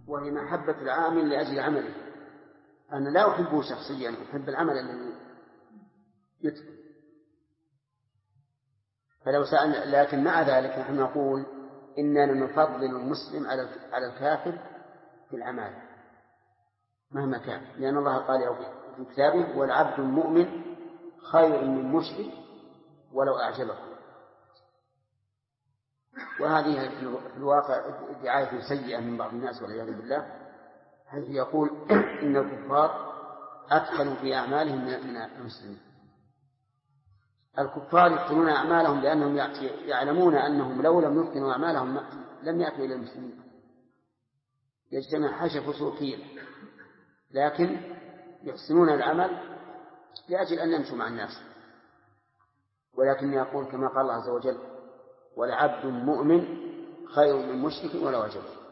وهي محبة العامل لأجل عمله. أنا لا أحبه شخصيا، أحب العمل الذي يتقن. فلو سأل، لكن مع ذلك نحن نقول إننا نفضل المسلم على الكافر في الأعمال مهما كان، لأن الله قال في كتابه: والعبد المؤمن خير من مشرك ولو أعجبكم. وهذه في الواقع دعاية سيئة من بعض الناس والعياذ بالله، حيث يقول إن الكفار أدخلوا في أعمالهم من المسلمين. الكفار يدخلون أعمالهم لأنهم يعلمون أنهم لو لم يتقنوا أعمالهم لم يأتوا إلى المسلمين، يجتمع حشف سوقية، لكن يحسنون العمل لأجل أن يمشوا مع الناس. ولكن يقول كما قال الله عز وجل: ولعبد مؤمن خير من مشرك ولو أعجبه.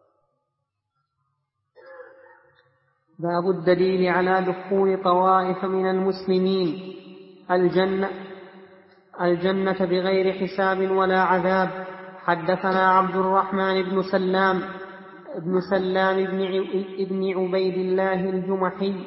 باب الدليل على دخول طوائف من المسلمين الجنة بغير حساب ولا عذاب. حدثنا عبد الرحمن بن سلام بن عبيد الله الجمحي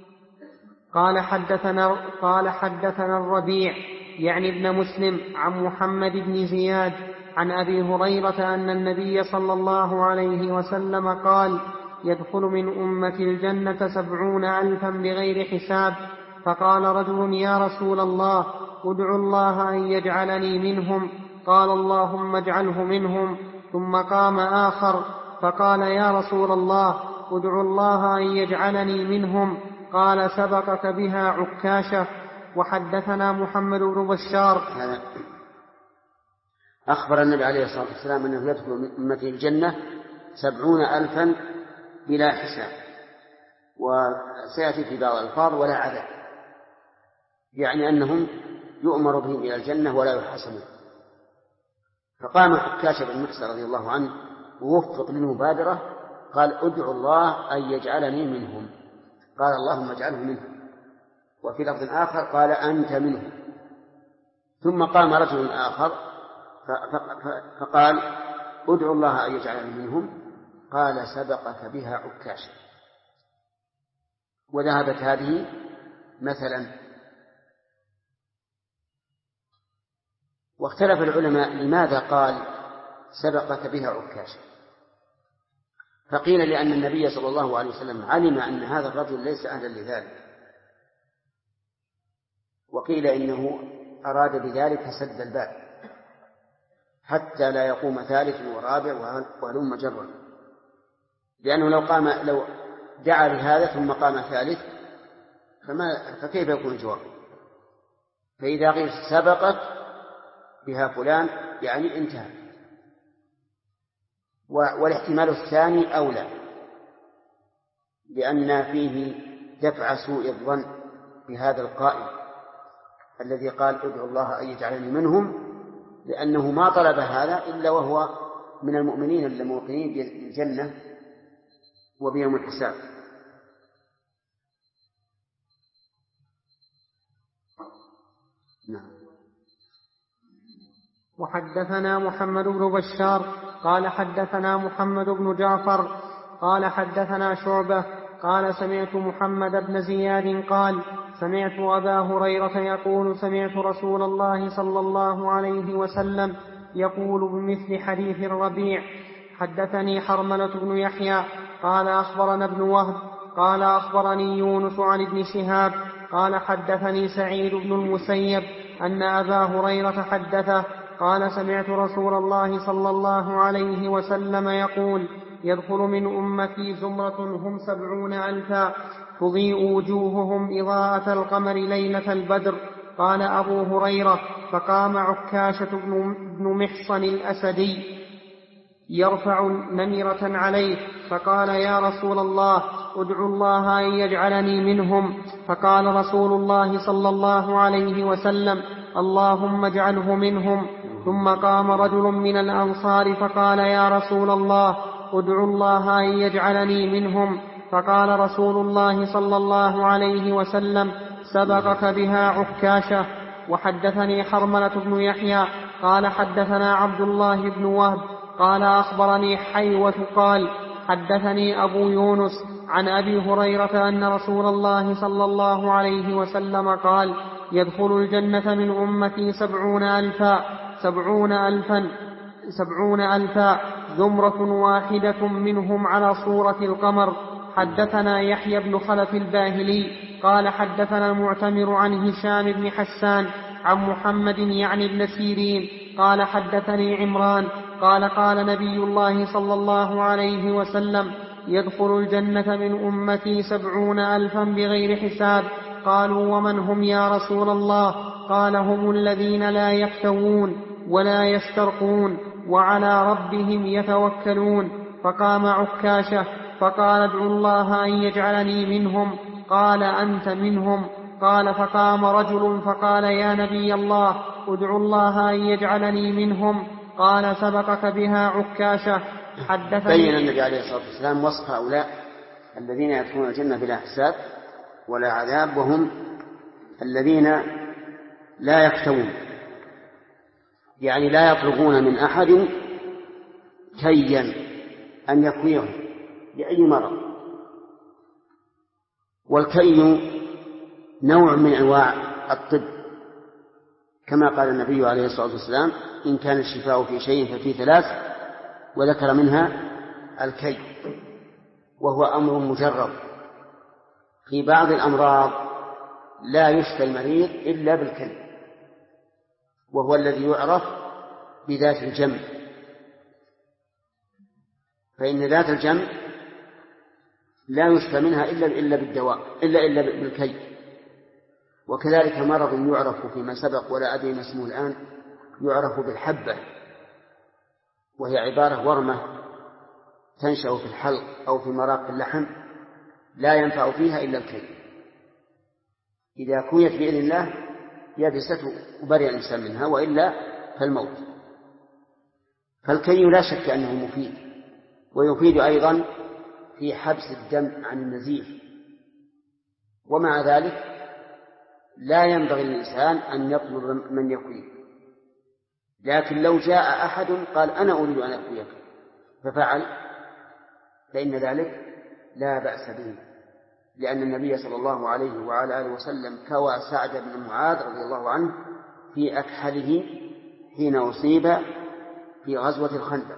قال حدثنا الربيع يعني ابن مسلم عن محمد بن زياد عن أبي هريرة أن النبي صلى الله عليه وسلم قال: يدخل من أمة الجنة 70,000 بغير حساب. فقال رجل: يا رسول الله، ادع الله أن يجعلني منهم. قال: اللهم اجعله منهم. ثم قام آخر فقال: يا رسول الله، ادع الله أن يجعلني منهم. قال: سبقك بها عكاشة. وحدثنا محمد بن بشار أخبر النبي عليه الصلاة والسلام أنه يدخل من أمته الجنة 70,000 بلا حساب، وسيأتي في بعض الألفاظ ولا عذاب، يعني أنهم يؤمر بهم إلى الجنة ولا يحاسبون. فقام عكاشة بن محصن رضي الله عنه ووفق للمبادرة، قال: ادعو الله أن يجعلني منهم. قال: اللهم اجعله منهم. وفي لفظ آخر قال: أنت منهم. ثم قام رجل آخر فقال: ادعو الله أن يجعلني منهم. قال: سبقك بها عكاشة. وذهبت هذه مثلا. واختلف العلماء لماذا قال: سبقك بها عكاشة. فقيل: لأن النبي صلى الله عليه وسلم علم أن هذا الرجل ليس أهلا لذلك. وقيل إنه أراد بذلك سد الباب حتى لا يقوم ثالث ورابع وهلم جرا، لأنه لو دعا لهذا ثم قام ثالث فكيف يكون الجواب؟ فإذا قيل سبقت بها فلان يعني انتهى. والاحتمال الثاني أولى، لأن فيه دفع سوء الظن بهذا القائل الذي قال: ادعو الله أن يجعلني منهم، لأنه ما طلب هذا إلا وهو من المؤمنين الموقنين بالجنة وبيوم الحساب. نعم. وحدثنا محمد بن بشار قال حدثنا محمد بن جعفر قال حدثنا شعبة قال: سمعت محمد بن زياد قال: سمعت أبا هريرة يقول: سمعت رسول الله صلى الله عليه وسلم يقول بمثل حديث الربيع. حدثني حرملة بن يحيى قال: أخبرنا ابن وهب قال: أخبرني يونس عن ابن شهاب قال: حدثني سعيد بن المسيب أن أبا هريرة حدثه قال: سمعت رسول الله صلى الله عليه وسلم يقول: يدخل من أمتي زمرة هم 70,000 تضيء وجوههم إضاءة القمر ليلة البدر. قال أبو هريرة: فقام عكاشة بن محصن الأسدي يرفع نمرة عليه فقال: يا رسول الله، ادعو الله أن يجعلني منهم. فقال رسول الله صلى الله عليه وسلم: اللهم اجعله منهم. ثم قام رجل من الأنصار فقال: يا رسول الله، ادعو الله أن يجعلني منهم. فقال رسول الله صلى الله عليه وسلم: سبقك بها عكاشة. وحدثني حرملة بن يحيى قال: حدثنا عبد الله بن وهب قال: أخبرني حيوة قال: حدثني أبو يونس عن أبي هريرة أن رسول الله صلى الله عليه وسلم قال: يدخل الجنة من أمتي 70,000 زمرة واحدة منهم على صورة القمر. حدثنا يحيى بن خلف الباهلي قال حدثنا المعتمر عن هشام بن حسان عن محمد يعني بن سيرين قال حدثني عمران قال قال نبي الله صلى الله عليه وسلم: يدخل الجنة من أمتي 70,000 بغير حساب. قالوا: ومن هم يا رسول الله؟ قال: هم الذين لا يكتوون ولا يسترقون وعلى ربهم يتوكلون. فقام عكاشة فقال: ادعوا الله أن يجعلني منهم. قال: أنت منهم. قال: فقام رجل فقال: يا نبي الله، ادعوا الله أن يجعلني منهم. قال: سبقك بها عكاشة. بين النبي عليه الصلاة والسلام وصف هؤلاء الذين يدخلون الجنة بلا حساب ولا عذاب، وهم الذين لا يكتوون، يعني لا يطلبون من أحد كيا أن يكويهم بأي مرض. والكي نوع من أنواع الطب، كما قال النبي عليه الصلاة والسلام: إن كان الشفاء في شيء ففي 3، وذكر منها الكي، وهو أمر مجرب. في بعض الأمراض لا يشفى المريض إلا بالكي، وهو الذي يعرف بذات الجنب، فإن ذات الجنب لا يشفى منها إلا بالدواء إلا بالكي. وكذلك مرض يعرف فيما سبق ولا أدري ما اسمه الآن، يعرف بالحبة، وهي عبارة ورمة تنشأ في الحلق أو في مراق اللحم، لا ينفع فيها إلا الكي. إذا كويت بإذن الله يبست وبرئ الإنسان منها، وإلا فالموت. فالكي لا شك أنه مفيد، ويفيد أيضا في حبس الدم عن النزيف. ومع ذلك لا ينبغي للإنسان أن يطلب من يكويه، لكن لو جاء أحد قال: أنا أريد أن أكويك، ففعل، فإن ذلك لا بأس به، لأن النبي صلى الله عليه وعلى آله وسلم كوى سعد بن معاذ رضي الله عنه في أكحله حين أصيب في غزوة الخندق.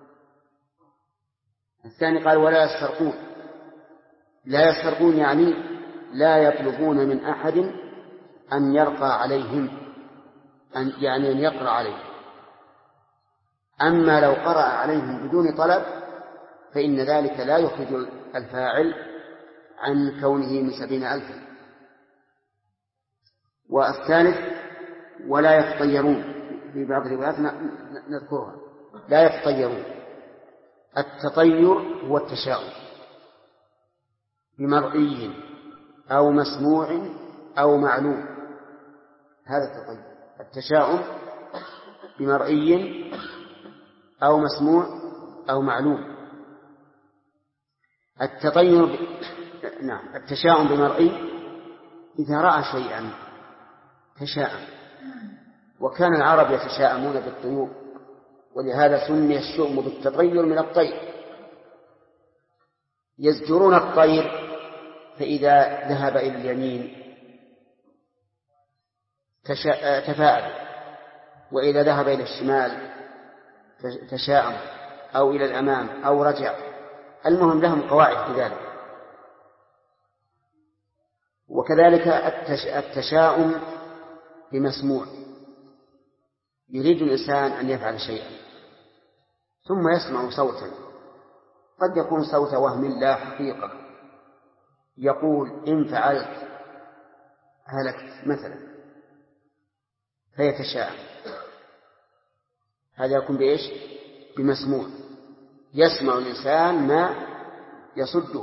الثاني قال: ولا يسترقون. لا يسترقون يعني لا يطلبون من أحد أن يرقى عليهم، يعني أن يقرأ عليهم. أما لو قرأ عليهم بدون طلب فإن ذلك لا يخرج الفاعل عن كونه من 70,000. والثالث: ولا يتطيرون. في بعض الروايات نذكرها: لا يتطيرون. التطير هو التشاؤم بمرئي أو مسموع أو معلوم، هذا التطير. التشاؤم بمرئي أو مسموع أو معلوم. التشاؤم بمرئي إذا رأى شيئا تشاءم، وكان العرب يتشاءمون بالطيور، ولهذا سمي الشؤم بالتطير من الطير. يزجرون الطير فإذا ذهب إلى اليمين تفاءل، وإذا ذهب إلى الشمال تشاءم، أو إلى الأمام أو رجع. المهم لهم قواعد في ذلك. وكذلك التشاؤم بمسموع، يريد الإنسان أن يفعل شيئا ثم يسمع صوتا، قد يكون صوت وهم لا حقيقة، يقول: إن فعلت هلكت مثلا، فيتشاءم. هذا يكون بإيش؟ بمسموع. يسمع الإنسان ما يصده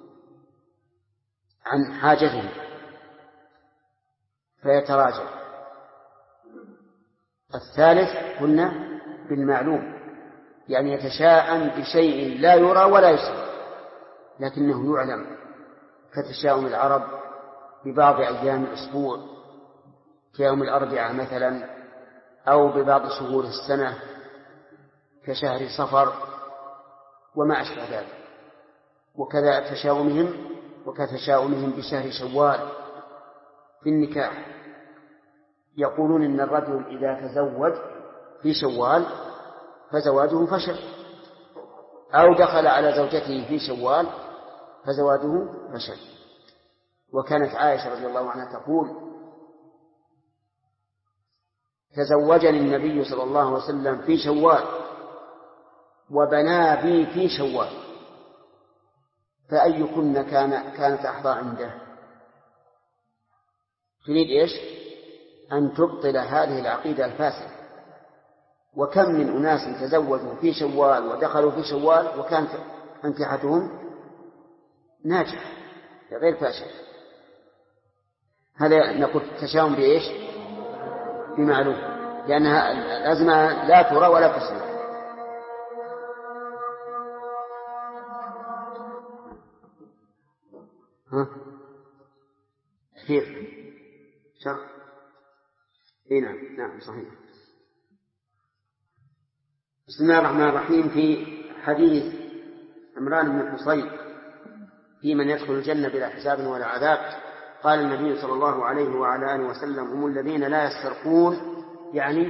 عن حاجته فيتراجع. الثالث قلنا بالمعلوم، يعني يتشاءم بشيء لا يرى ولا يسمع لكنه يعلم، كتشاؤم العرب ببعض أيام الأسبوع كيوم الأربعاء مثلا، أو ببعض شهور السنة كشهر صفر وما أشبه ذلك. وكذا تشاؤمهم وكتشاؤمهم بشهر شوال في النكاح. يقولون إن الرجل إذا تزوج في شوال فزواجه فشل، أو دخل على زوجته في شوال فزواجه فشل. وكانت عائشة رضي الله عنها تقول: تزوجني النبي صلى الله عليه وسلم في شوال وبنى بي في شوال، فأيكن كانت أحظى عنده. تريد إيش؟ أن تبطل هذه العقيدة الفاسدة. وكم من أناس تزوجوا في شوال ودخلوا في شوال وكانت أنكحتهم ناجحة غير فاشلة. هذا نقول تشاؤم بإيش؟ بمعلوم، لأنها الأزمة لا ترى ولا تسمع. كيف شرح؟ نعم صحيح. بسم الله الرحمن الرحيم. في حديث عمران بن حصين في من يدخل الجنة بلا حساب ولا عذاب، قال النبي صلى الله عليه وعلى آله وسلم: هم الذين لا يسترقون، يعني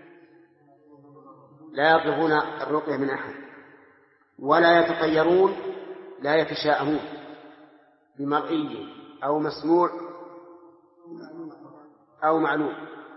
لا يطلبون الرقية من أحد، ولا يتطيرون، لا يتشاءمون بمرئي أو مسموع أو معلوم،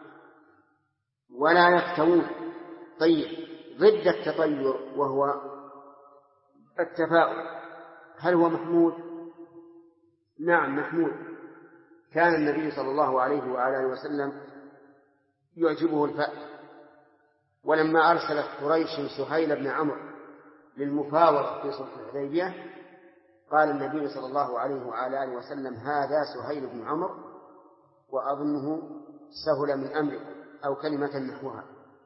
ولا يكتوون. طيب، ضد التطير وهو التفاؤل، هل هو محمود؟ نعم محمود. كان النبي صلى الله عليه وعلى آله وسلم يعجبه الفأل، ولما أرسلت قريش سهيل بن عمرو للمفاوضة في صلح الحديبية قال النبي صلى الله عليه وعلى آله وسلم: هذا سهيل بن عمرو وأظنه سهل من أمركم، أو كلمة نحوها.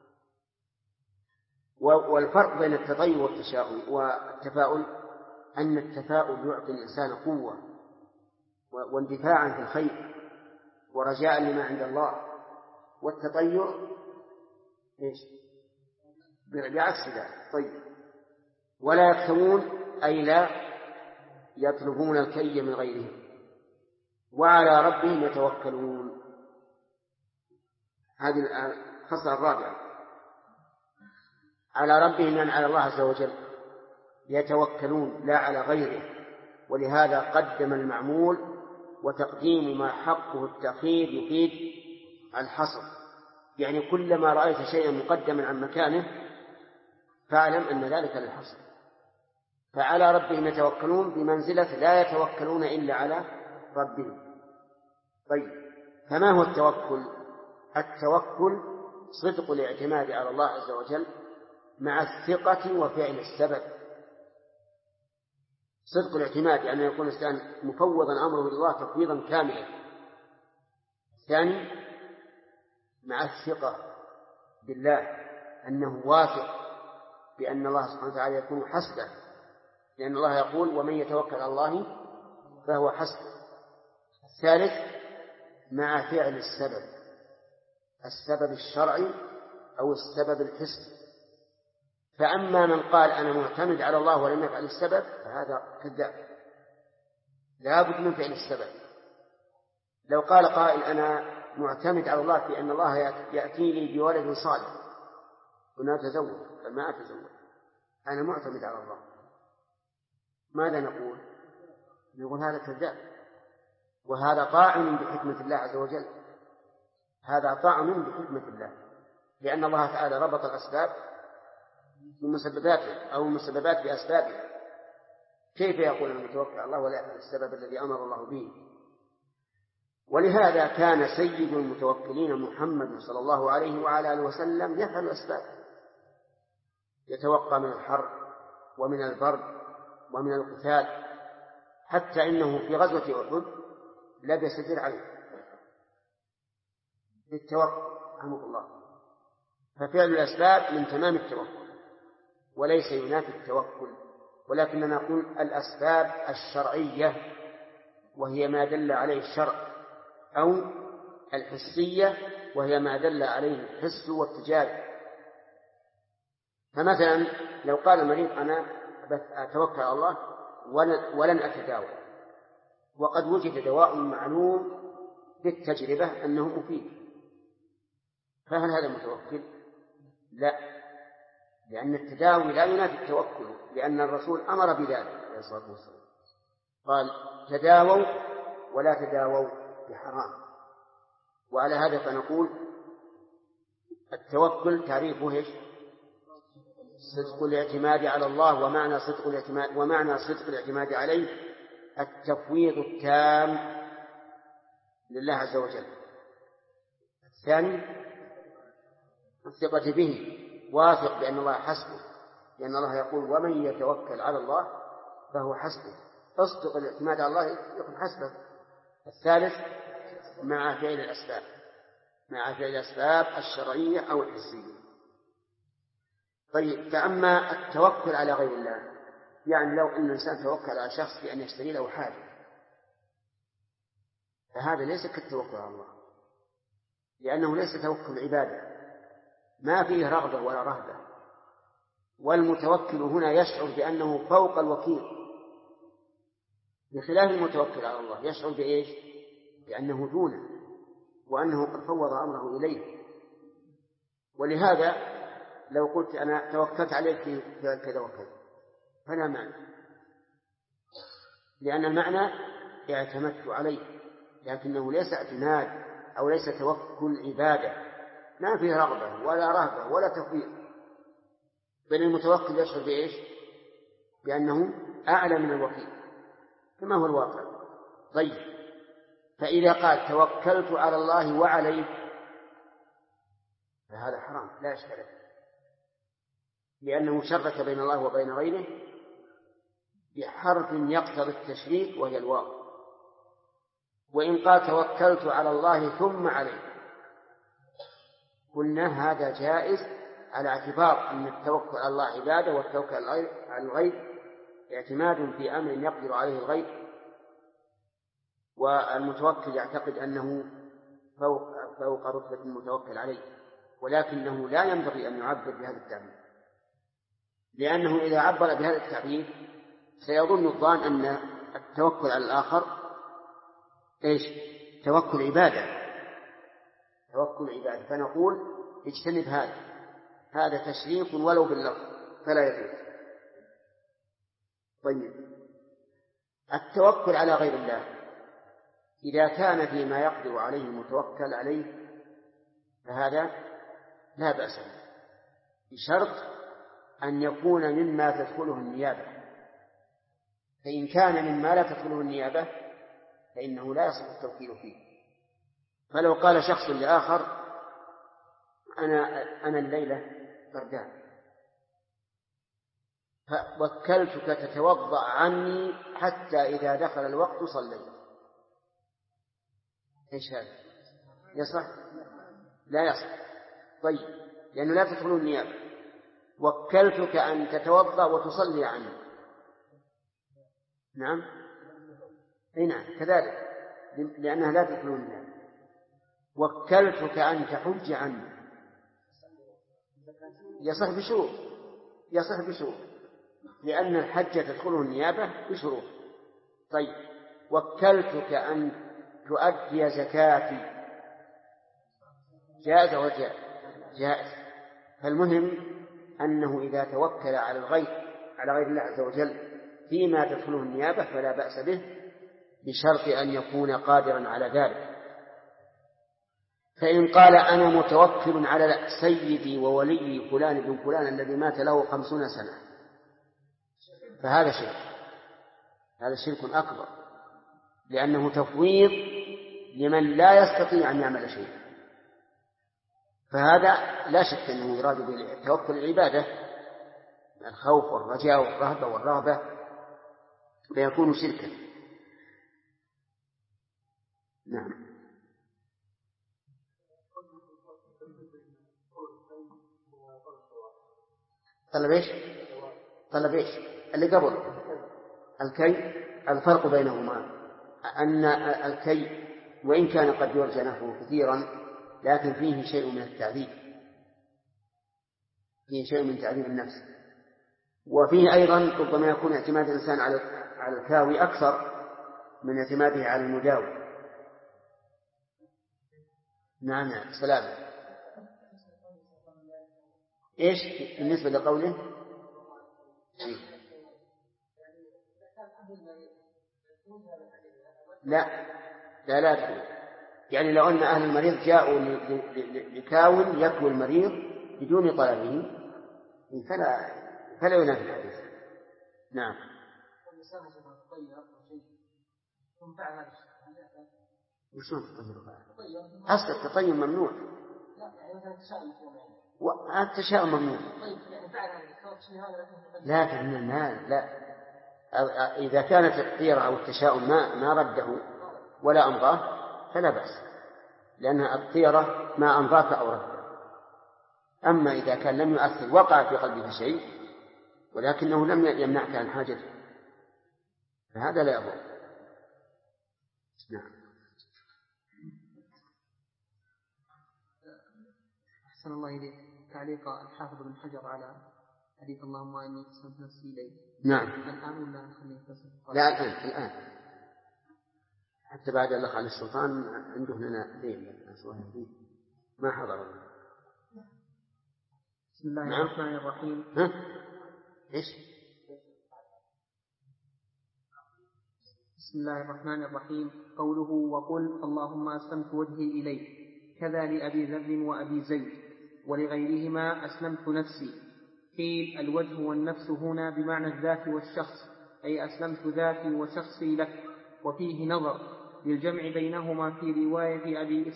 والفرق بين التطير والتفاؤل أن التفاؤل يعطي الإنسان قوة واندفاعا في الخير ورجاء لما عند الله، والتطير إيش؟ بعكس ذلك. طيب، ولا يكتمون أي لا يطلبون الكي من غيرهم، وعلى ربهم يتوكلون. هذه الخصلة الرابعة، على ربهم يعني على الله عز وجل يتوكلون لا على غيره، ولهذا قدم المعمول، وتقديم ما حقه التأخير يفيد الحصر، يعني كلما رأيت شيئا مقدما عن مكانه فاعلم أن ذلك للحصر. فعلى ربهم يتوكلون بمنزلة لا يتوكلون إلا على ربهم. طيب، فما هو التوكل؟ التوكل صدق الاعتماد على الله عز وجل مع الثقة وفعل السبب. صدق الاعتماد يعني يكون الإنسان مفوضا أمره لله تفويضا كاملا. الثاني مع الثقة بالله، أنه واثق بأن الله سبحانه وتعالى يكون حسبه، لأن الله يقول: ومن يتوكل على الله فهو حسبه. الثالث مع فعل السبب الشرعي أو السبب الحسي. فأما من قال أنا معتمد على الله ولم يفعل السبب فهذا كذاب، لا بد من فعل السبب. لو قال قائل أنا معتمد على الله في أن الله يأتيني بولد صالح وأنا أتزوج، فما أتزوج، أنا معتمد على الله، ماذا نقول؟ نقول هذا كذاب، وهذا طاعن بحكمة الله عز وجل، هذا طعن بحكمة الله، لأن الله تعالى ربط الأسباب بمسبباتها أو المسببات بأسبابها. كيف يقول أن يتوكل على الله ولا يفعل السبب الذي أمر الله به؟ ولهذا كان سيد المتوكلين محمد صلى الله عليه وعلى آله وسلم يفعل الأسباب، يتوقى من الحر ومن البرد ومن القتال، حتى إنه في غزوة أحد لبس درعين للتوكل رحمه الله. ففعل الأسباب من تمام التوكل وليس ينافي التوكل، ولكننا نقول الأسباب الشرعية وهي ما دل عليه الشرع، أو الحسية وهي ما دل عليه الحس والتجارب. فمثلا لو قال المريض أنا أتوكل على الله ولن أتداوى، وقد وجد دواء معلوم بالتجربة أنه مفيد، فهل هذا متوكل؟ لا، لأن التداوي لا ينافي التوكل، لأن الرسول أمر بذلك عليه الصلاة والسلام، قال تداووا ولا تداووا بحرام. وعلى هذا فنقول التوكل تعريفه ايش؟ صدق الاعتماد على الله، ومعنى صدق الاعتماد عليه التفويض التام لله عز وجل. الثاني الثقة به، واثق بأن الله حسبه، لأن الله يقول ومن يتوكل على الله فهو حسبه، اصدق الاعتماد على الله يكون حسبه. الثالث مع فعل الأسباب الشرعية أو الحسية. طيب، فأما التوكل على غير الله، يعني لو أن الإنسان توكل على شخص بأن يشتري له حاجة، فهذا ليس كالتوكل على الله، لأنه ليس توكل عبادة، ما فيه رغبة ولا رهبة، والمتوكل هنا يشعر بأنه فوق الوكيل، بخلاف المتوكل على الله يشعر بإيش؟ بأنه دونه، وأنه قد فوض أمره إليه. ولهذا لو قلت أنا توكلت عليك في كذا وكذا فلا معنى، لأن المعنى اعتمدت عليه، لكنه ليس اعتماد أو ليس توكل عبادة، ما فيه رغبة ولا رهبة ولا تفويض، بل المتوكل يشعر بإيش؟ بأنه أعلى من الوكيل كما هو الواقع. طيب، فإذا قال توكلت على الله وعليك فهذا حرام لا إشكال، لأنه شرك بين الله وبين غيره بحرف يقتضي التشريك وهي الواو. وإن قال توكلت على الله ثم عليك قلنا هذا جائز، على اعتبار أن التوكل على الله عبادة، والتوكل على الغير اعتماد في أمر يقدر عليه الغير، والمتوكل يعتقد أنه فوق رتبة المتوكل عليه، ولكنه لا ينبغي أن يعبر بهذا التعبير، لأنه إذا عبر بهذا التعبير سيظن الظان أن التوكل على الآخر إيش؟ توكل عبادة، فنقول اجتنب هذا تشريك ولو باللفظ فلا يجوز. طيب، التوكل على غير الله إذا كان فيما يقدر عليه المتوكل عليه فهذا لا بأس به، بشرط أن يكون مما تدخله النيابة، فإن كان مما لا تدخله النيابة فإنه لا يصح التوكيل فيه. فلو قال شخص لآخر أنا الليلة بردان فوكلتك تتوضأ عني حتى إذا دخل الوقت صليت، إيش هذا؟ يصح؟ لا يصح. طيب، لأنه لا تدخل النيابة. وكلتك أن تتوضأ وتصلي عني، نعم، أي نعم كذلك، لأنها لا تدخل النيابة. وكلتك أن تحج عني، يصح بشروط، لأن الحج تدخله النيابة بشروط. طيب، وكلتك أن تؤدي زكاتي، جائز وجائز، جائز. فالمهم أنه إذا توكل على غير الله عز وجل فيما تدخله النيابة فلا بأس به، بشرط أن يكون قادرا على ذلك. فإن قال أنا متوكل على سيدي وولي فلان بن فلان الذي مات له 50 سنة فهذا شرك، هذا شرك أكبر، لأنه تفويض لمن لا يستطيع أن يعمل شيئا، فهذا لا شك أنه يراد بالتوكل العبادة، الخوف والرجاء والرهبة والرغبة، فيكون شركا. نعم. طلب إيش اللي قبل الكي؟ الفرق بينهما أن الكي وإن كان قد يرجى نفعه كثيرا لكن فيه شيء من التعذيب، فيه شيء من تعذيب النفس، وفيه أيضا ربما يكون اعتماد الإنسان على الكاوي أكثر من اعتماده على المداوي. نعم سلام. إيش بالنسبة لقوله؟ لا يعني لو أن أهل المريض جاءوا لكاو يكوي المريض بدون طلبه فلا ينافي الحديث. نعم. وشون أصل التطيب ممنوع. التشاؤم ممنوع. لكن من المال لا، إذا كانت الطيرة أو التشاؤم ما رده ولا أمضاه فلا بأس، لأن الطيرة ما أمضاك أو رده. أما إذا كان لم يؤثر وقع في قلبك شيء ولكنه لم يمنعك عن حاجته فهذا لا يضر. نعم. أحسن الله إليك. تعليق الحافظ بن حجر على حديث اللهم إني قسمت نفسي إليك. نعم. الآن ولا نخليه قسم؟ لا الآن حتى بعد الأخ على السلطان عنده لنا ليل ما حضر. بسم الله الرحمن الرحيم. إيش؟ بسم الله الرحمن الرحيم. قوله وقل اللهم أسلمت وجهي إليك كذا لأبي ذر وأبي زيد ولغيرهما أسلمت نفسي. قيل الوجه والنفس هنا بمعنى الذات والشخص، أي أسلمت ذاتي وشخصي لك. وفيه نظر للجمع بينهما في رواية أبي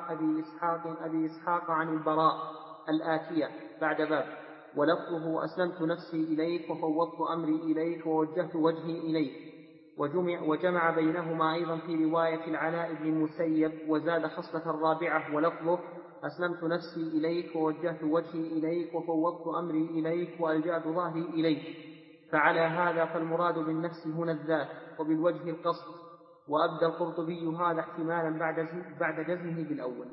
إسحاق عن البراء الآتية بعد باب، ولفظه أسلمت نفسي إليك وفوضت أمري إليك ووجهت وجهي إليك. وجمع بينهما أيضا في رواية العلاء بن المسيب وزاد خصلة رابعة ولفظه أسلمت نفسي إليك ووجهت وجهي إليك وفوضت أمري إليك وألجأت ظهري إليك. فعلى هذا فالمراد بالنفس هنا الذات وبالوجه القصد. وأبدى القرطبي هذا احتمالا بعد جزمه بالأول.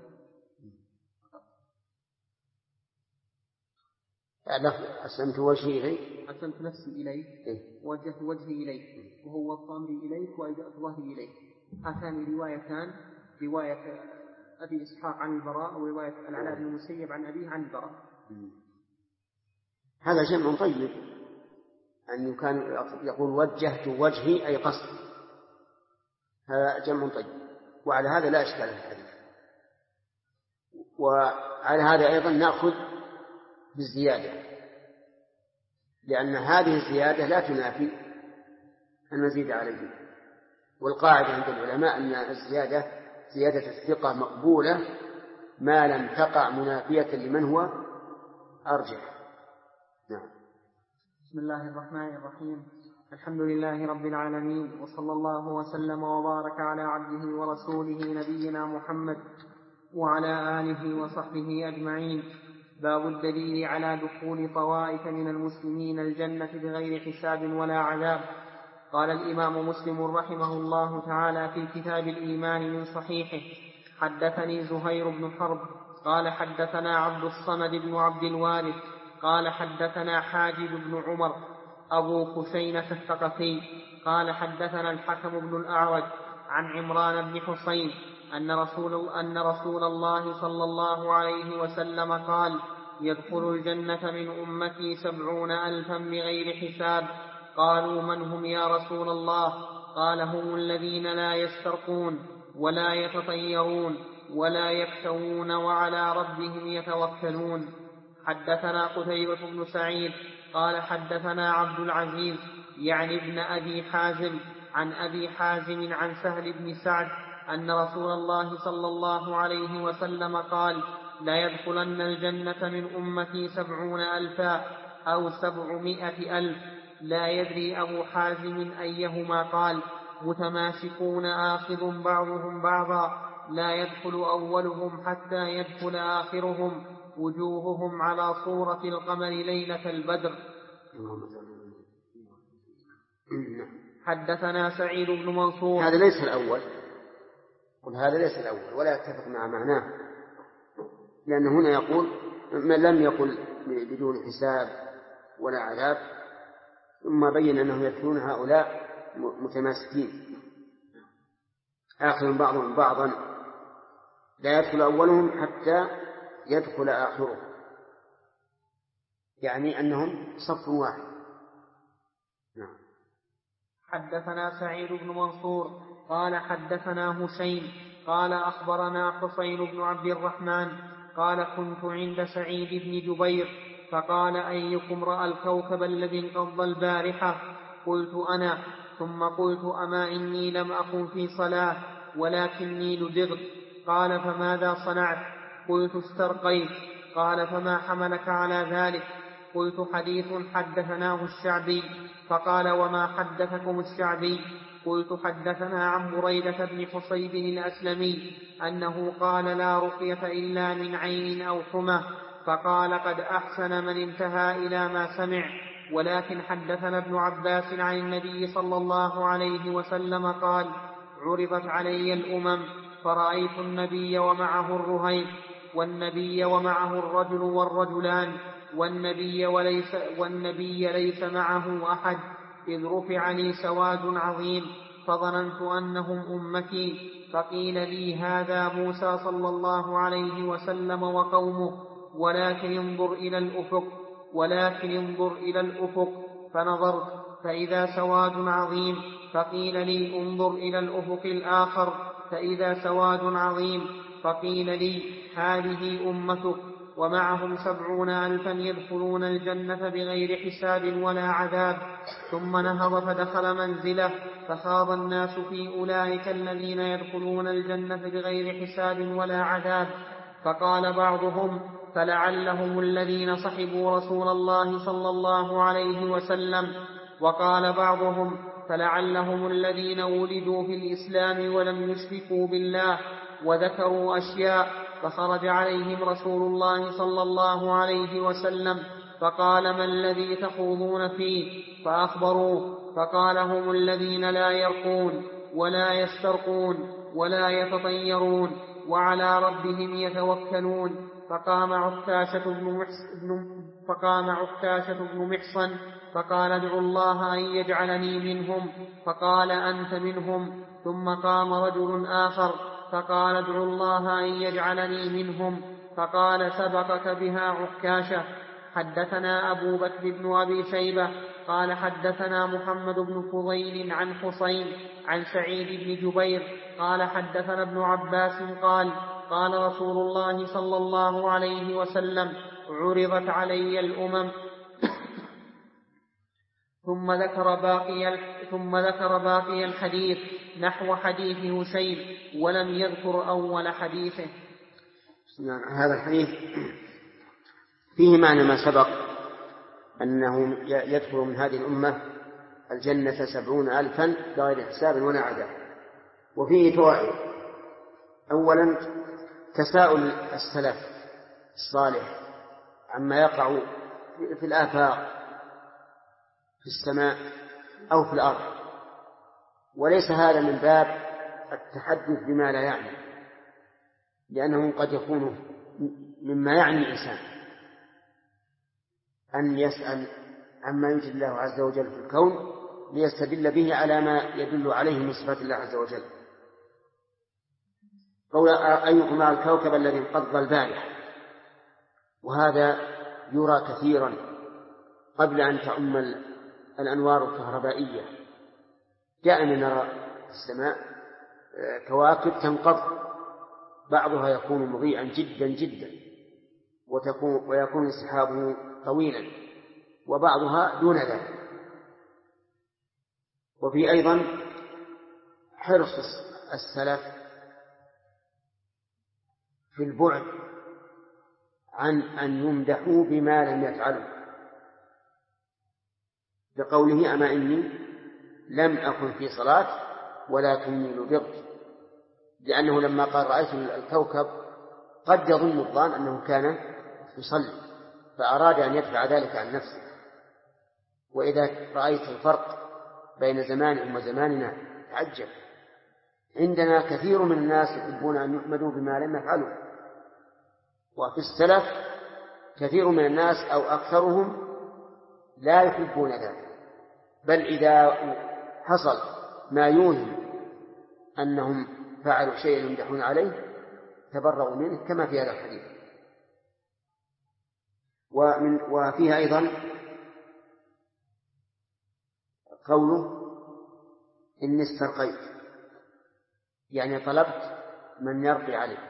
أسلمت وجهي إليك أسلمت نفسي إليك ووجهت وجهي إليك وفوضت أمري إليك وألجأت ظهري إليك. هاتان روايتان، رواية أبي إسحاق عن البراء ورواية العلاء بن المسيب عن أبيه عن البراء. هذا جمع طيب أن كان يقول وجهت وجهي أي قصد، هذا جمع طيب، وعلى هذا لا إشكال في الحديث. وعلى هذا أيضا نأخذ بالزيادة، لأن هذه الزيادة لا تنافي المزيد عليه. والقاعدة عند العلماء أن الزيادة زيادة الثقة مقبولة ما لم تقع منافية لمن هو أرجح. نعم. بسم الله الرحمن الرحيم. الحمد لله رب العالمين، وصلى الله وسلم وبارك على عبده ورسوله نبينا محمد وعلى آله وصحبه أجمعين. باب الدليل على دخول طوائف من المسلمين الجنة بغير حساب ولا عذاب. قال الإمام مسلم رحمه الله تعالى في كتاب الإيمان من صحيحه: حدثني زهير بن حرب قال حدثنا عبد الصمد بن عبد الوارث قال حدثنا حاجب بن عمر أبو كسينة الثقفي قال حدثنا الحكم بن الأعرج عن عمران بن حسين أن رسول الله صلى الله عليه وسلم قال: يدخل الجنة من أمتي 70,000 بغير حساب. قالوا: من هم يا رسول الله؟ قال: هم الذين لا يسترقون ولا يتطيرون ولا يكتوون وعلى ربهم يتوكلون. حدثنا قتيبة بن سعيد قال حدثنا عبد العزيز يعني ابن أبي حازم عن أبي حازم عن سهل بن سعد أن رسول الله صلى الله عليه وسلم قال: لا يدخلن الجنة من أمتي 70,000 أو 700,000. لا يدري أبو حازم أيهما قال. متماسكون آخذ بعضهم بعضا، لا يدخل أولهم حتى يدخل آخرهم، وجوههم على صورة القمر ليلة البدر. حدثنا سعيد بن منصور. هذا ليس الأول، قل هذا ليس الأول ولا يتفق مع معناه، لأنه هنا يقول لم يقل بدون حساب ولا عذاب، ثم بين أنهم يدخلون هؤلاء متماسكين، آخر بعضهم بعضا، لا يدخل أولهم حتى يدخل آخره، يعني أنهم صف واحد. نعم. حدثنا سعيد بن منصور قال حدثنا هشيم قال أخبرنا حسين بن عبد الرحمن قال كنت عند سعيد بن جبير فقال أيكم رأى الكوكب الذي انقض البارحة؟ قلت أنا. ثم قلت أما إني لم أكن في صلاة ولكني لدغت. قال فماذا صنعت؟ قلت استرقيت. قال فما حملك على ذلك؟ قلت حديث حدثناه الشعبي. فقال وما حدثكم الشعبي؟ قلت حدثنا عن بريدة بن حصيب الأسلمي أنه قال لا رقية إلا من عين أو حمى. فقال قد أحسن من انتهى إلى ما سمع. ولكن حدثنا ابن عباس عن النبي صلى الله عليه وسلم قال عرضت علي الأمم فرأيت النبي ومعه الرهيب والنبي ومعه الرجل والرجلان والنبي ليس معه أحد، إذ رفع لي سواد عظيم فظننت أنهم أمتي. فقيل لي هذا موسى صلى الله عليه وسلم وقومه ولكن انظر إلى الأفق. فنظرت فإذا سواد عظيم. فقيل لي انظر إلى الأفق الآخر فإذا سواد عظيم. فقيل لي هذه أمتك ومعهم 70,000 يدخلون الجنة بغير حساب ولا عذاب. ثم نهض فدخل منزله فخاض الناس في أولئك الذين يدخلون الجنة بغير حساب ولا عذاب. فقال بعضهم فلعلهم الذين صحبوا رسول الله صلى الله عليه وسلم. وقال بعضهم فلعلهم الذين ولدوا في الإسلام ولم يشركوا بالله. وذكروا أشياء. فخرج عليهم رسول الله صلى الله عليه وسلم فقال ما الذي تخوضون فيه؟ فأخبروه. فقال هم الذين لا يرقون ولا يسترقون ولا يتطيرون وعلى ربهم يتوكلون. فقام عكاشة بن محصن فقال ادعوا الله أن يجعلني منهم. فقال أنت منهم. ثم قام رجل آخر فقال ادعوا الله أن يجعلني منهم. فقال سبقك بها عكاشة. حدثنا أبو بكر بن أبي شيبة قال حدثنا محمد بن فضيل عن حسين عن سعيد بن جبير قال حدثنا ابن عباس قال قال رسول الله صلى الله عليه وسلم عرضت علي الأمم. ثم ذكر باقي الحديث نحو حديث هشيم ولم يذكر أول حديثه. هذا الحديث فيه معنى ما سبق أنه يدخل من هذه الأمة الجنة 70,000 بغير حساب ولا عذاب. وفيه فوائد. أولا تساؤل السلف الصالح عما يقع في الآفاق في السماء أو في الأرض، وليس هذا من باب التحدث بما لا يعني، لأنه قد يكون مما يعني الإنسان أن يسأل عما يوجد الله عز وجل في الكون ليستدل به على ما يدل عليه من صفات الله عز وجل. قول أيكم مع الكوكب الذي انقض البارحة، وهذا يرى كثيرا قبل أن تعم الأنوار الكهربائية. دائما نرى السماء كواكب تنقض، بعضها يكون مضيئا جدا جدا ويكون سحابه طويلا، وبعضها دون ذلك. وفي أيضا حرص السلف في البعد عن أن يمدحوا بما لم يفعلوا، بقوله أما إني لم أكن في صلاة ولكني لدغت، لأنه لما قال رأيت الكوكب قد يظن الظان أنه كان يصلي فأراد أن يدفع ذلك عن نفسه. وإذا رأيت الفرق بين زمانهم وزماننا تعجب. عندنا كثير من الناس يحبون أن يحمدوا بما لم يفعلوا، وفي السلف كثير من الناس أو أكثرهم لا يحبون ذلك، بل إذا حصل ما يوهم أنهم فعلوا شيئا يمدحون عليه تبرؤوا منه كما في هذا الحديث. وفيها أيضا قوله إني استرقيت، يعني طلبت من يرقي عليه،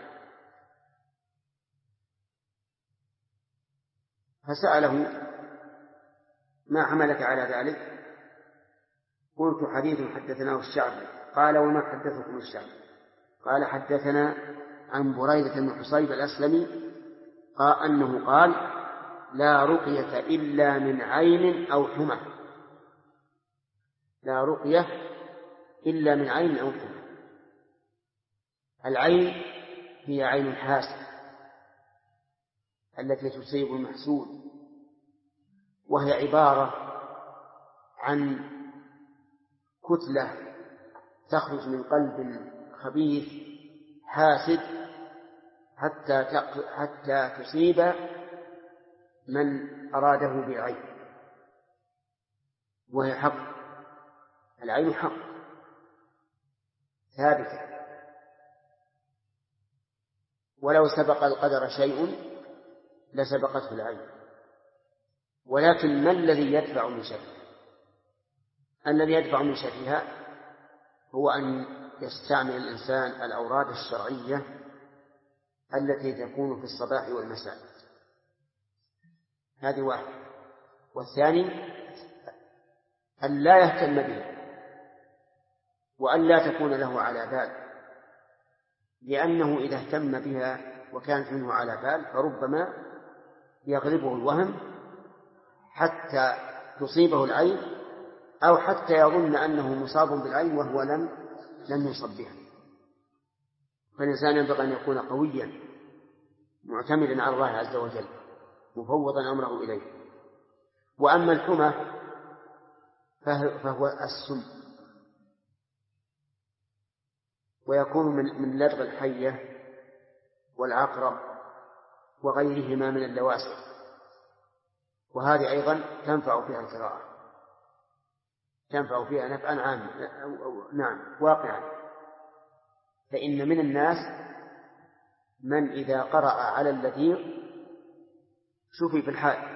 فسأله ما حملك على ذلك؟ قلت حديث حدثناه الشعبي. قال وما حدثكم الشعبي؟ قال حدثنا عن بريدة بن حصيب الأسلمي أنه قال لا رقية إلا من عين أو حمى. لا رقية إلا من عين أو حمى. العين هي عين الحاسد التي تصيب المحسود، وهي عبارة عن كتلة تخرج من قلب خبيث حاسد حتى تصيب من أراده بالعين، وهي حق. العين حق ثابتة، ولو سبق القدر شيء لسبقته العين. ولكن ما الذي يدفع من شرها؟ الذي يدفع من شرها هو أن يستعمل الإنسان الأوراد الشرعية التي تكون في الصباح والمساء. هذه واحدة. والثاني أن لا يهتم بها وأن لا تكون له على بال، لأنه إذا اهتم بها وكانت منه على بال فربما يغلبه الوهم حتى تصيبه العين، أو حتى يظن أنه مصاب بالعين وهو لم يصب بها. فالإنسان ينبغي أن يكون قويا معتمدا على الله عز وجل مفوضا أمره إليه. وأما الحمى فهو السم، ويكون من لدغ الحية والعقرب وغيرهما من اللواسع، وهذه أيضا تنفع فيها القراءة، تنفع فيها نفعا عاما نعم واقعا. فإن من الناس من إذا قرأ على اللذيذ شفي في الحال،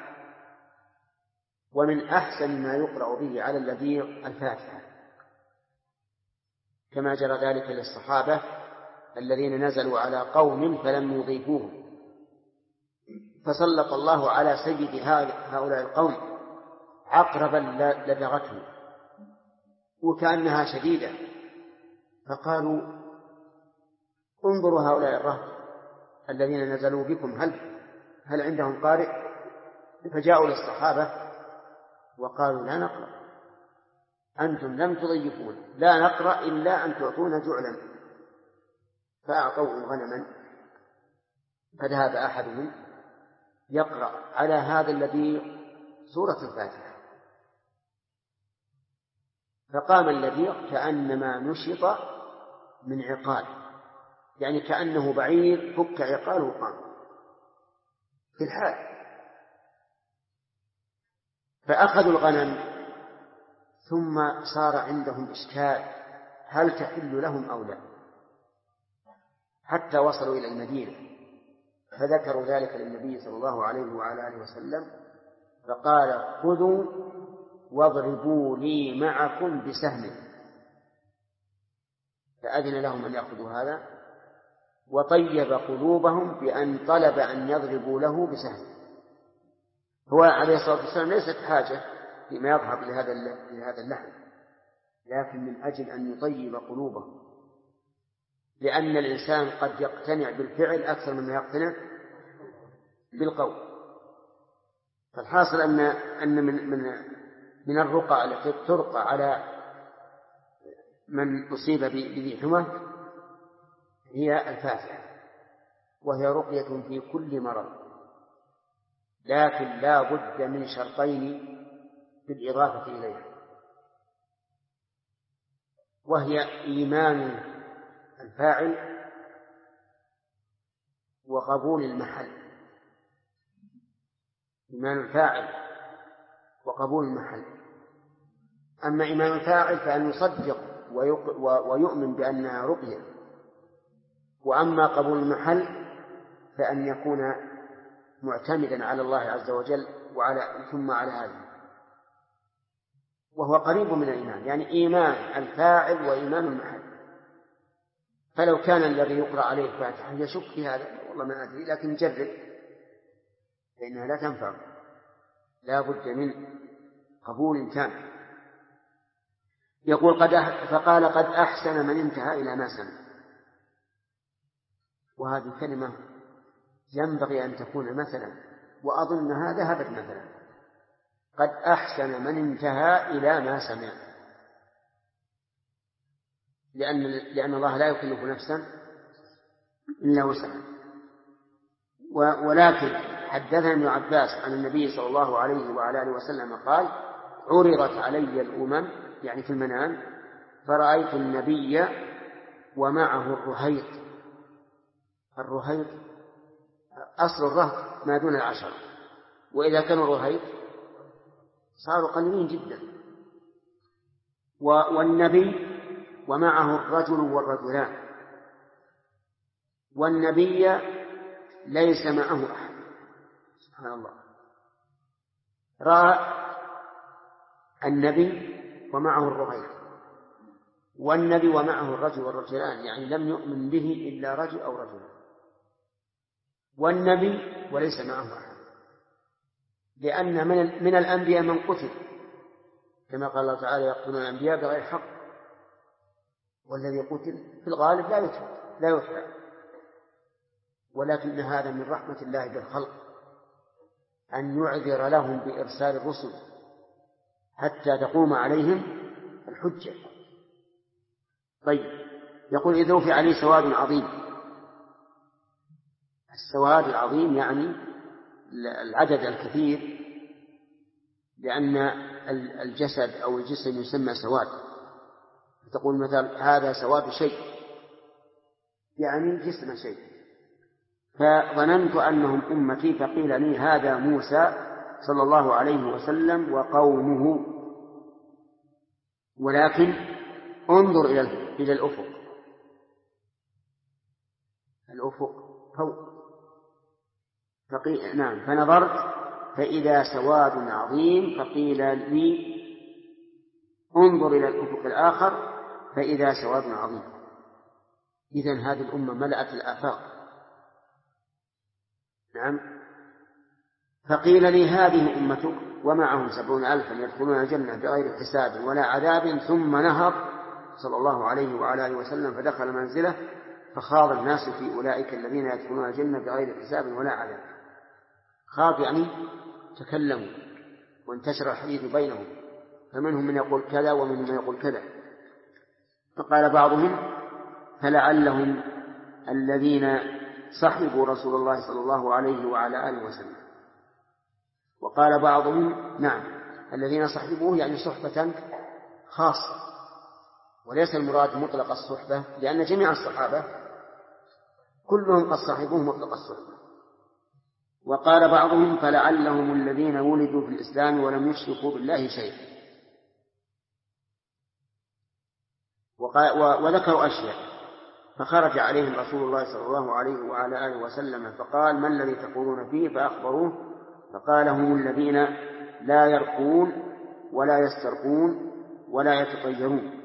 ومن أحسن ما يقرأ به على اللذيذ الفاتحة، كما جرى ذلك للصحابة الذين نزلوا على قوم فلم يضيفوهم، فسلط الله على سيد هؤلاء القوم عقربا لدغته وكأنها شديدة، فقالوا انظروا هؤلاء الرهط الذين نزلوا بكم هل عندهم قارئ؟ فجاءوا للصحابة وقالوا لا نقرأ، أنتم لم تضيفون، لا نقرأ إلا أن تعطونا جعلا. فأعطوهم غنما، فذهب أحدهم يقرأ على هذا الذي سورة الفاتحة، فقام الذي كأنما نشط من عقال، يعني كأنه بعير فك عقاله قام في الحال. فأخذوا الغنم، ثم صار عندهم إشكال هل تحل لهم أو لا، حتى وصلوا إلى المدينة فذكروا ذلك للنبي صلى الله عليه وعلى آله وسلم، فقال خذوا واضربوا لي معكم بسهم، فأذن لهم أن يأخذوا هذا، وطيب قلوبهم بأن طلب أن يضربوا له بسهم. هو عليه الصلاة والسلام ليست حاجة فيما يظهر لهذا اللحم، لكن من أجل أن يطيب قلوبهم، لأن الإنسان قد يقتنع بالفعل أكثر مما يقتنع بالقول. فالحاصل أن من الرقى التي ترقى على من أصيب بذي حمى هي الفاتحة، وهي رقية في كل مرض، لكن لا بد من شرطين بالإضافة إليها، وهي إيمان الفاعل وقبول المحل. إيمان الفاعل وقبول المحل. أما إيمان الفاعل فأن يصدق ويؤمن بأنها رقية. وأما قبول المحل فأن يكون معتمدا على الله عز وجل ثم على هذا، وهو قريب من الإيمان، يعني إيمان الفاعل وإيمان المحل. فلو كان الذي يقرأ عليه الفاتحة يشك في هذا والله ما أدري، لكن جرب فإنها لا تنفع، لا بد من قبول تام. يقول فقال قد أحسن من انتهى إلى ما سمع. وهذه كلمة ينبغي أن تكون مثلا، وأظنها ذهبت مثلا. قد أحسن من انتهى إلى ما سمع، لأن الله لا يكلف نفسا إلا وسعها. ولكن حدثنا ابن عباس عن النبي صلى الله عليه وعلى آله وسلم قال عرضت علي الأمم، يعني في المنام، فرأيت النبي ومعه الرهيط. الرهيط أصل الرهط ما دون 10، وإذا كانوا رهيط صاروا قليلين جدا. والنبي ومعه الرجل والرجلان، والنبي ليس معه أحد. سبحان الله، رأى النبي ومعه الرهيط، والنبي ومعه الرجل والرجلان، يعني لم يؤمن به إلا رجل أو رجلان، والنبي وليس معه أحد، لأن من الأنبياء من قتل كما قال الله تعالى يقتلون الأنبياء بغير حق، والذي قتل في الغالب لا يتبع. ولكن هذا من رحمة الله بالخلق أن يعذر لهم بإرسال الرسل حتى تقوم عليهم الحجة. طيب، يقول إذ رفع عليه سواد عظيم. السواد العظيم يعني العدد الكثير، لأن الجسد أو الجسم يسمى سواد. تقول مثلا هذا سواد شيء، يعني جسم شيء. فظننت أنهم أمتي، فقيل لي هذا موسى صلى الله عليه وسلم وقومه، ولكن انظر إلى الأفق فوق. نعم، فنظرت فإذا سواد عظيم، فقيل لي انظر إلى الأفق الآخر فإذا سواد عظيم. إذن هذه الأمة ملأت الآفاق. نعم. فقيل لي هذه أمتك ومعهم 70,000 يدخلون الجنة بغير حساب ولا عذاب. ثم نهض صلى الله عليه وعلى آله وسلم فدخل منزله، فخاض الناس في أولئك الذين يدخلون الجنة بغير حساب ولا عذاب. خاض يعني تكلموا وانتشر الحديث بينهم، فمنهم من يقول كذا ومنهم من يقول كذا. فقال بعضهم فلعلهم الذين صحبوا رسول الله صلى الله عليه وعلى آله وسلم. وقال بعضهم نعم الذين صحبوه يعني صحبة خاصة، وليس المراد مطلق الصحبة، لأن جميع الصحابة كلهم قد صحبوه مطلق الصحبة. وقال بعضهم فلعلهم الذين ولدوا في الإسلام ولم يشركوا بالله شيئا. وذكروا أشياء، فخرج عليهم رسول الله صلى الله عليه وعلى آله وسلم فقال ما الذي تقولون فيه؟ فأخبروه، فقال هم الذين لا يرقون ولا يسترقون ولا يتطيرون.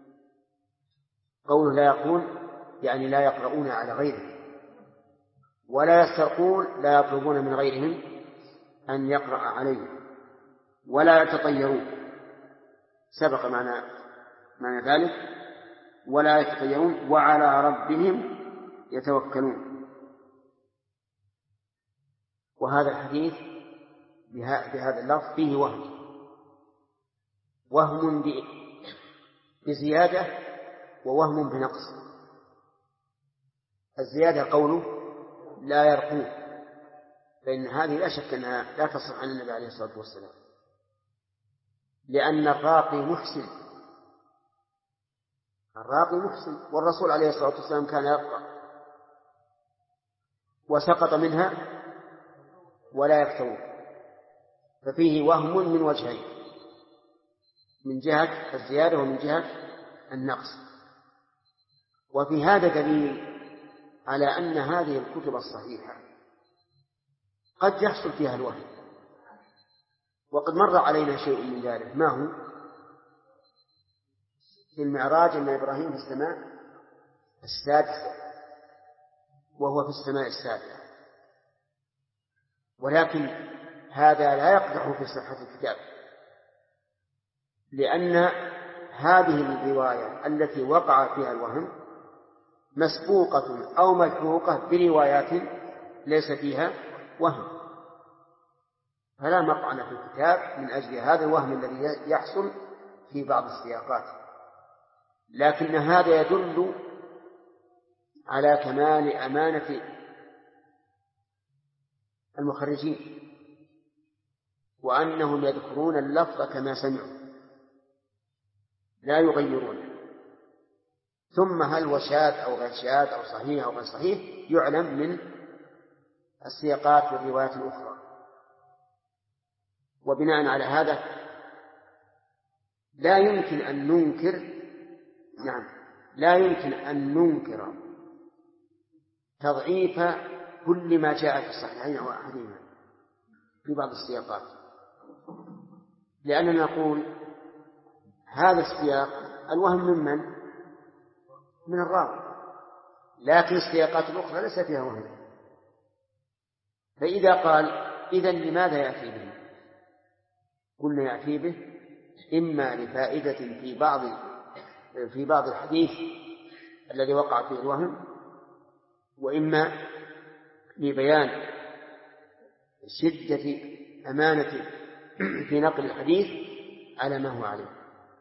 قوله لا يرقون يعني لا يقرؤون على غيرهم، ولا يسترقون لا يطلبون من غيرهم أن يقرأ عليهم، ولا يتطيرون سبق معنى ذلك، ولا يتطيرون وعلى ربهم يتوكلون. وهذا الحديث بهذا اللفظ فيه وهم بزيادة ووهم بنقص. الزيادة قوله لا يرقون، فإن هذه لا شك أنها لا تصح عن النبي عليه الصلاة والسلام، لأن الراقي محسن، والرسول عليه الصلاة والسلام كان يرقى وسقط منها ولا يكتوون، ففيه وهم من وجهين. من جهة الزيادة ومن جهة النقص. وفي هذا دليل على أن هذه الكتب الصحيحة قد يحصل فيها الوهم، وقد مر علينا شيء من ذلك. ما هو؟ في المعراج أن إبراهيم في السماء السادسة وهو في السماء السابعة، ولكن هذا لا يقدح في صحة الكتاب، لأن هذه الرواية التي وقع فيها الوهم مسبوقة أو ملحوقة بروايات ليس فيها وهم، فلا مطعن في الكتاب من أجل هذا الوهم الذي يحصل في بعض السياقات، لكن هذا يدل على كمال أمانة المخرجين، وأنهم يذكرون اللفظ كما سمعوا لا يغيرون. ثم هل هو شاذ أو غير شاذ أو صحيح أو غير صحيح يعلم من السياقات والروايات الأخرى. وبناء على هذا لا يمكن أن ننكر تضعيف كل ما جاء في الصحيحين أو أحدهما في بعض السياقات، لأننا نقول هذا السياق الوهم من الراوي، لكن السياقات الأخرى ليس فيها وهم. فإذا قال إذن لماذا يأتي به؟ قلنا يأتي به إما لفائدة في بعض الحديث الذي وقع فيه الوهم، وإما لبيان شدة أمانة في نقل الحديث على ما هو عليه.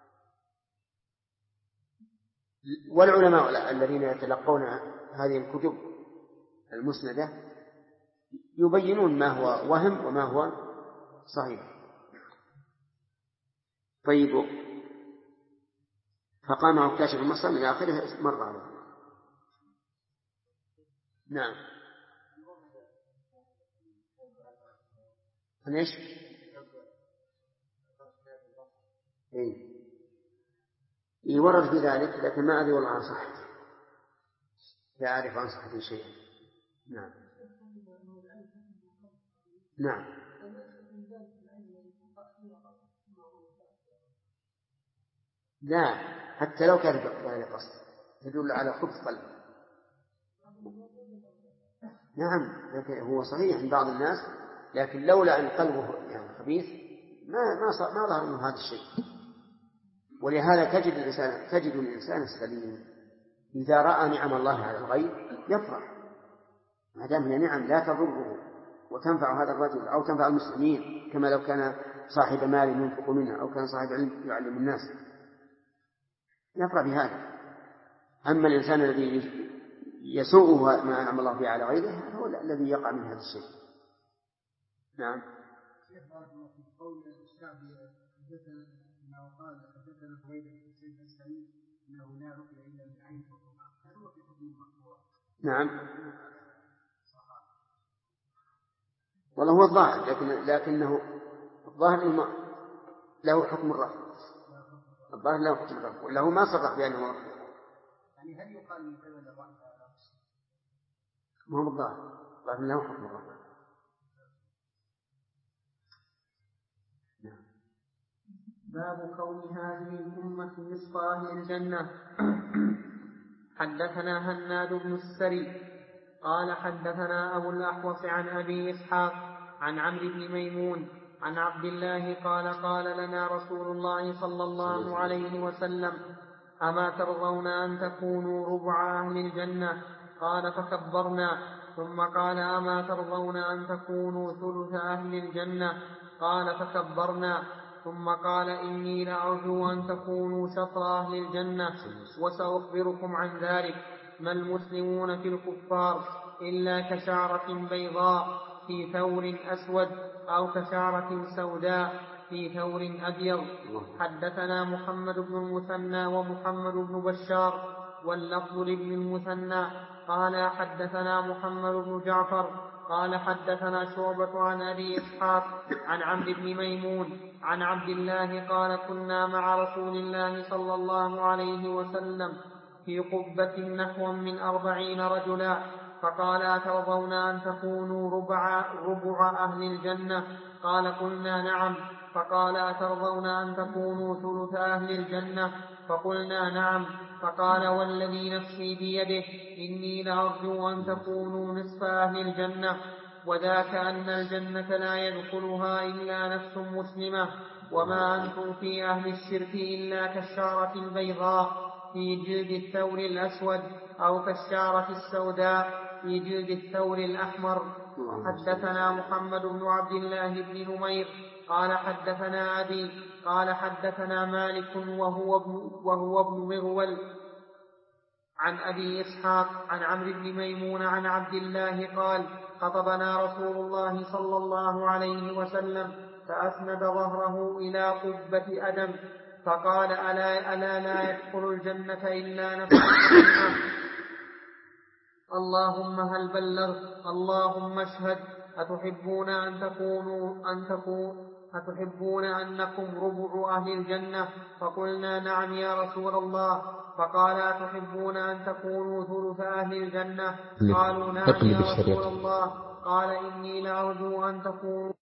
والعلماء الذين يتلقون هذه الكتب المسندة يبينون ما هو وهم وما هو صحيح. طيب، فقام عكاشة بن محصن إلى آخره مر عليه. نعم. ليش؟ ورد في ذلك، لكن ما أدري والله عن صحته، لا أعرف عن صحته شيئا. نعم. نعم. لا، حتى لو كان بغير قصد تدل على خبث قلب. نعم، لكن هو صحيح عند بعض الناس، لكن لولا أن قلبه يعني خبيث ما ظهر منه هذا الشيء. ولهذا تجد الإنسان السليم إذا رأى نعم الله على الغير يفرح، ما دام هي نعم لا تضره وتنفع هذا الرجل أو تنفع المسلمين، كما لو كان صاحب مال ينفق منها أو كان صاحب علم يعلم الناس، يفرح بهذا. أما الإنسان الذي يسوءه ما أنعم الله به على غيره هو الذي يقع من هذا الشيء. نعم. نعم، والله هو الظاهر، لكنه الظاهر له حكم الرفع. الظاهر له حكم الرفع، وله ما صرح بأنه رفع. يعني هل يقال من ثمن الرفع؟ ما هو الظاهر له حكم الرفع. باب كون هذه الأمة نصف أهل الجنة. حدثنا هناد بن السري قال حدثنا أبو الأحوص عن أبي إسحاق عن عمرو بن ميمون عن عبد الله قال لنا رسول الله صلى الله عليه وسلم: أما ترضون أن تكونوا ربع أهل الجنة؟ قال فكبرنا. ثم قال: أما ترضون أن تكونوا ثلث أهل الجنة؟ قال فكبرنا. ثم قال: إني لأرجو أن تكونوا شطر أهل الجنة، وسأخبركم عن ذلك. ما المسلمون في الكفار إلا كشعرة بيضاء في ثور أسود، أو كشعرة سوداء في ثور أبيض. حدثنا محمد بن المثنى ومحمد بن بشار، واللفظ لابن المثنى قال حدثنا محمد بن جعفر قال حدثنا شعبة عن أبي إسحاق عن عمرو بن ميمون عن عبد الله قال كنا مع رسول الله صلى الله عليه وسلم في قبة نحو من 40 رجلا، فقال أترضون أن تكونوا ربع أهل الجنة؟ قال قلنا نعم. فقال أترضون أن تكونوا ثلث أهل الجنة؟ فقلنا نعم. فقال والذي نفسي بيده إني لأرجو أن تكونوا نصف أهل الجنة، وذاك أن الجنة لا يدخلها إلا نفس مسلمة، وما أنتم في أهل الشرك إلا كالشعرة البيضاء في جلد الثور الأسود، أو كالشعرة السوداء في جلد الثور الأحمر. حدثنا محمد بن عبد الله بن نمير قال حدثنا أبي قال حدثنا مالك وهو ابن مغول عن أبي إسحاق عن عمرو بن ميمون عن عبد الله قال خطبنا رسول الله صلى الله عليه وسلم فأسند ظهره إلى قبة أدم فقال ألا لا يدخل الجنة إلا نفس مسلمة؟ اللهم هل بلغت؟ اللهم اشهد. أتحبون أنكم ربع أهل الجنة؟ فقلنا نعم يا رسول الله. فقال أتحبون أن تكونوا ثلث أهل الجنة؟ قالوا نعم يا رسول الله. قال إني لأرجو أن تكونوا